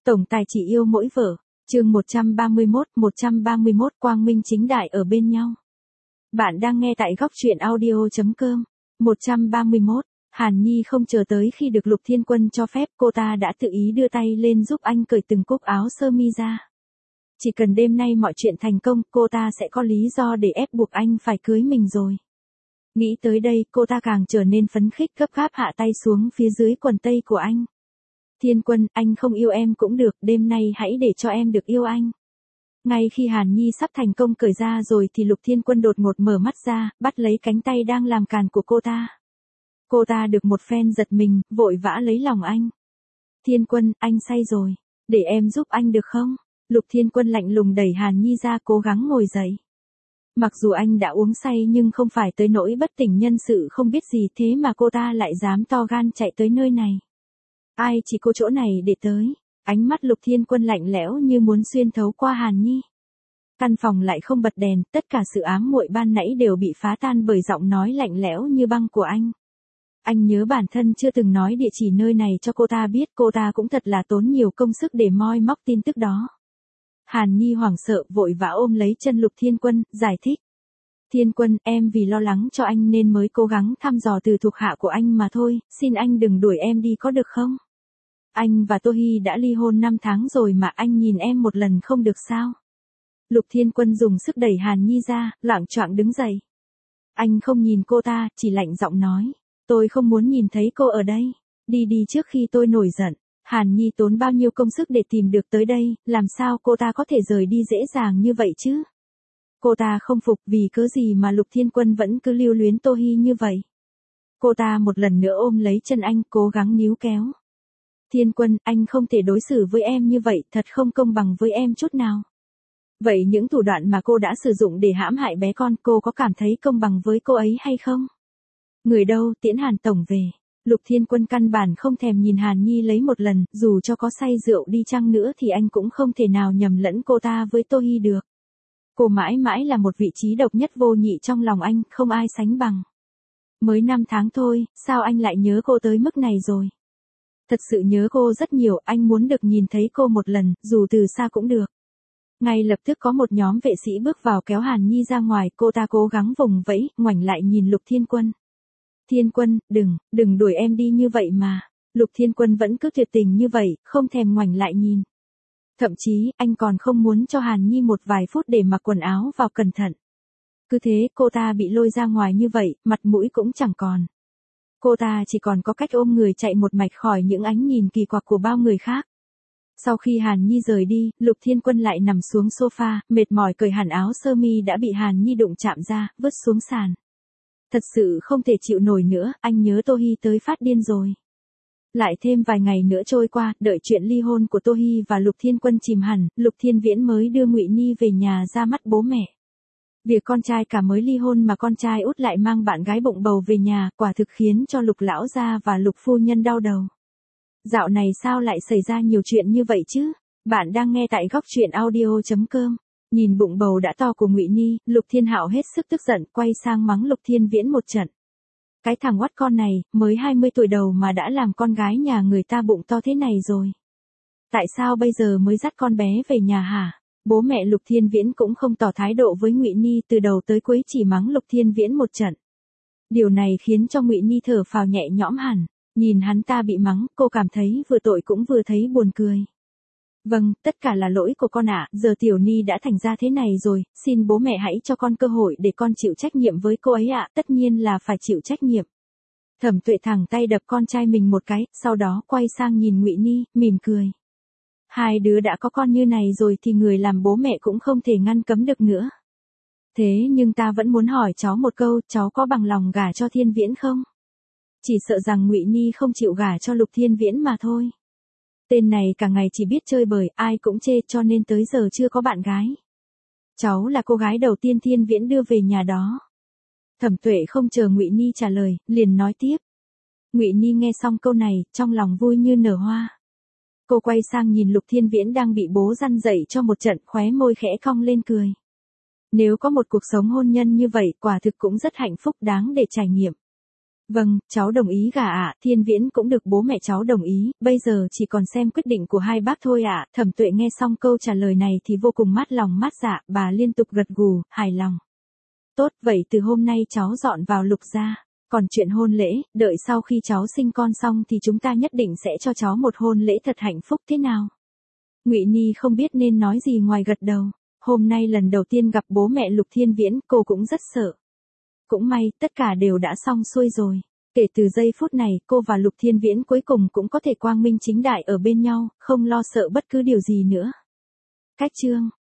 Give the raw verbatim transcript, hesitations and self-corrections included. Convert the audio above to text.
Tổng tài chỉ yêu mỗi vợ. Chương một trăm ba mươi mốt, một trăm ba mươi mốt quang minh chính đại ở bên nhau. Bạn đang nghe tại góc truyện audio chấm com. một trăm ba mươi mốt, Hàn Nhi không chờ tới khi được Lục Thiên Quân cho phép, cô ta đã tự ý đưa tay lên giúp anh cởi từng cúc áo sơ mi ra. Chỉ cần đêm nay mọi chuyện thành công, cô ta sẽ có lý do để ép buộc anh phải cưới mình rồi. Nghĩ tới đây, cô ta càng trở nên phấn khích, gấp gáp hạ tay xuống phía dưới quần tây của anh. Thiên Quân, anh không yêu em cũng được, đêm nay hãy để cho em được yêu anh. Ngay khi Hàn Nhi sắp thành công cởi ra rồi thì Lục Thiên Quân đột ngột mở mắt ra, bắt lấy cánh tay đang làm càn của cô ta. Cô ta được một phen giật mình, vội vã lấy lòng anh. Thiên Quân, anh say rồi, để em giúp anh được không? Lục Thiên Quân lạnh lùng đẩy Hàn Nhi ra, cố gắng ngồi dậy. Mặc dù anh đã uống say nhưng không phải tới nỗi bất tỉnh nhân sự không biết gì, thế mà cô ta lại dám to gan chạy tới nơi này. Ai chỉ cô chỗ này để tới? Ánh mắt Lục Thiên Quân lạnh lẽo như muốn xuyên thấu qua Hàn Nhi. Căn phòng lại không bật đèn, tất cả sự ám muội ban nãy đều bị phá tan bởi giọng nói lạnh lẽo như băng của anh. Anh nhớ bản thân chưa từng nói địa chỉ nơi này cho cô ta biết, cô ta cũng thật là tốn nhiều công sức để moi móc tin tức đó. Hàn Nhi hoảng sợ vội vã ôm lấy chân Lục Thiên Quân, giải thích. Thiên Quân, em vì lo lắng cho anh nên mới cố gắng thăm dò từ thuộc hạ của anh mà thôi, xin anh đừng đuổi em đi có được không? Anh và Tô Hi đã ly hôn năm tháng rồi mà anh nhìn em một lần không được sao? Lục Thiên Quân dùng sức đẩy Hàn Nhi ra, loạng choạng đứng dậy. Anh không nhìn cô ta, chỉ lạnh giọng nói. Tôi không muốn nhìn thấy cô ở đây. Đi đi trước khi tôi nổi giận. Hàn Nhi tốn bao nhiêu công sức để tìm được tới đây, làm sao cô ta có thể rời đi dễ dàng như vậy chứ? Cô ta không phục vì cớ gì mà Lục Thiên Quân vẫn cứ lưu luyến Tô Hi như vậy. Cô ta một lần nữa ôm lấy chân anh, cố gắng níu kéo. Thiên Quân, anh không thể đối xử với em như vậy, thật không công bằng với em chút nào. Vậy những thủ đoạn mà cô đã sử dụng để hãm hại bé con, cô có cảm thấy công bằng với cô ấy hay không? Người đâu, tiễn Hàn tổng về. Lục Thiên Quân căn bản không thèm nhìn Hàn Nhi lấy một lần, dù cho có say rượu đi chăng nữa thì anh cũng không thể nào nhầm lẫn cô ta với Tô Hi được. Cô mãi mãi là một vị trí độc nhất vô nhị trong lòng anh, không ai sánh bằng. Mới năm tháng thôi, sao anh lại nhớ cô tới mức này rồi? Thật sự nhớ cô rất nhiều, anh muốn được nhìn thấy cô một lần, dù từ xa cũng được. Ngay lập tức có một nhóm vệ sĩ bước vào kéo Hàn Nhi ra ngoài, cô ta cố gắng vùng vẫy, ngoảnh lại nhìn Lục Thiên Quân. Thiên Quân, đừng, đừng đuổi em đi như vậy mà. Lục Thiên Quân vẫn cứ tuyệt tình như vậy, không thèm ngoảnh lại nhìn. Thậm chí, anh còn không muốn cho Hàn Nhi một vài phút để mặc quần áo vào cẩn thận. Cứ thế, cô ta bị lôi ra ngoài như vậy, mặt mũi cũng chẳng còn. Cô ta chỉ còn có cách ôm người chạy một mạch khỏi những ánh nhìn kỳ quặc của bao người khác. Sau khi Hàn Nhi rời đi, Lục Thiên Quân lại nằm xuống sofa, mệt mỏi cởi hẳn áo sơ mi đã bị Hàn Nhi đụng chạm ra, vứt xuống sàn. Thật sự không thể chịu nổi nữa, anh nhớ Tô Hi tới phát điên rồi. Lại thêm vài ngày nữa trôi qua, đợi chuyện ly hôn của Tô Hi và Lục Thiên Quân chìm hẳn, Lục Thiên Viễn mới đưa Ngụy Ni về nhà ra mắt bố mẹ. Việc con trai cả mới ly hôn mà con trai út lại mang bạn gái bụng bầu về nhà, quả thực khiến cho Lục lão gia và Lục phu nhân đau đầu. Dạo này sao lại xảy ra nhiều chuyện như vậy chứ? Bạn đang nghe tại góc truyện audio chấm com. Nhìn bụng bầu đã to của Ngụy Ni, Lục Thiên Hạo hết sức tức giận, quay sang mắng Lục Thiên Viễn một trận. Cái thằng oắt con này, mới hai mươi tuổi đầu mà đã làm con gái nhà người ta bụng to thế này rồi. Tại sao bây giờ mới dắt con bé về nhà hả? Bố mẹ Lục Thiên Viễn cũng không tỏ thái độ với Ngụy Ni, từ đầu tới cuối chỉ mắng Lục Thiên Viễn một trận. Điều này khiến cho Ngụy Ni thở phào nhẹ nhõm hẳn, nhìn hắn ta bị mắng, cô cảm thấy vừa tội cũng vừa thấy buồn cười. Vâng, tất cả là lỗi của con ạ, giờ Tiểu Ni đã thành ra thế này rồi, xin bố mẹ hãy cho con cơ hội để con chịu trách nhiệm với cô ấy ạ, tất nhiên là phải chịu trách nhiệm. Thẩm Tuệ thẳng tay đập con trai mình một cái, sau đó quay sang nhìn Ngụy Ni, mỉm cười. Hai đứa đã có con như này rồi thì người làm bố mẹ cũng không thể ngăn cấm được nữa. Thế nhưng ta vẫn muốn hỏi cháu một câu, cháu có bằng lòng gả cho Thiên Viễn không? Chỉ sợ rằng Ngụy Ni không chịu gả cho Lục Thiên Viễn mà thôi. Tên này cả ngày chỉ biết chơi bời, ai cũng chê cho nên tới giờ chưa có bạn gái. Cháu là cô gái đầu tiên Thiên Viễn đưa về nhà đó. Thẩm Tuệ không chờ Ngụy Ni trả lời, liền nói tiếp. Ngụy Ni nghe xong câu này, trong lòng vui như nở hoa. Cô quay sang nhìn Lục Thiên Viễn đang bị bố răn dậy cho một trận, khóe môi khẽ cong lên cười. Nếu có một cuộc sống hôn nhân như vậy, quả thực cũng rất hạnh phúc đáng để trải nghiệm. Vâng, cháu đồng ý gả ạ, Thiên Viễn cũng được bố mẹ cháu đồng ý, bây giờ chỉ còn xem quyết định của hai bác thôi ạ. Thẩm Tuệ nghe xong câu trả lời này thì vô cùng mát lòng mát dạ, bà liên tục gật gù, hài lòng. Tốt, vậy từ hôm nay cháu dọn vào Lục gia. Còn chuyện hôn lễ, đợi sau khi cháu sinh con xong thì chúng ta nhất định sẽ cho cháu một hôn lễ thật hạnh phúc thế nào? Ngụy Nhi không biết nên nói gì ngoài gật đầu. Hôm nay lần đầu tiên gặp bố mẹ Lục Thiên Viễn, cô cũng rất sợ. Cũng may, tất cả đều đã xong xuôi rồi. Kể từ giây phút này, cô và Lục Thiên Viễn cuối cùng cũng có thể quang minh chính đại ở bên nhau, không lo sợ bất cứ điều gì nữa. Cách chương